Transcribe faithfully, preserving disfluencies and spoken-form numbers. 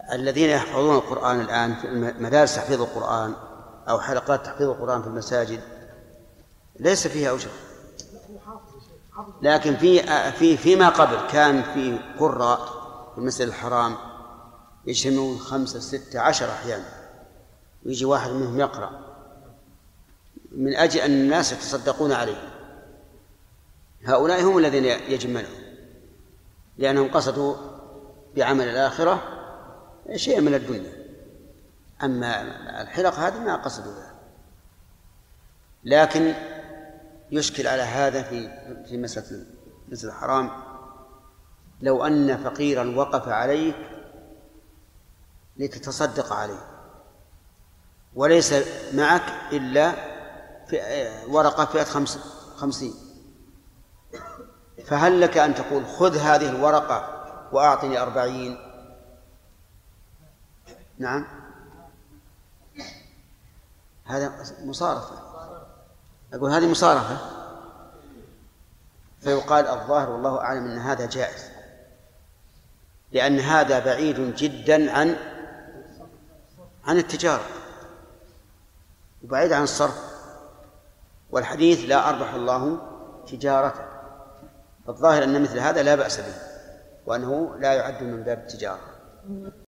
الذين يحفظون القرآن الآن في مدارس تحفيظ القرآن أو حلقات تحفيظ القرآن في المساجد ليس فيها أجر، لكن في في فيما قبل كان في قراء في المسجد الحرام يجتمعون خمسة ستة عشر أحيانا، ويجي واحد منهم يقرأ من أجل أن الناس يتصدقون عليه. هؤلاء هم الذين يجب منعهم، لأنهم قصدوا بعمل الآخرة شيء من الدنيا، أما الحلق هذه ما قصدوا ذلك. لكن يشكل على هذا في في مسألة المسجد الحرام، لو أن فقيرا وقف عليك لتتصدق عليه وليس معك إلا في ورقة فئة خمس خمسين، فهل لك أن تقول خذ هذه الورقة وأعطني أربعين؟ نعم، هذا مصارفة، أقول هذه مصارفة، فيقال الظاهر والله أعلم أن هذا جائز، لأن هذا بعيد جدا عن عن التجارة وبعيد عن الصرف، والحديث لا أربح الله تجارته، فالظاهر أن مثل هذا لا بأس به وأنه لا يعد من باب التجارة.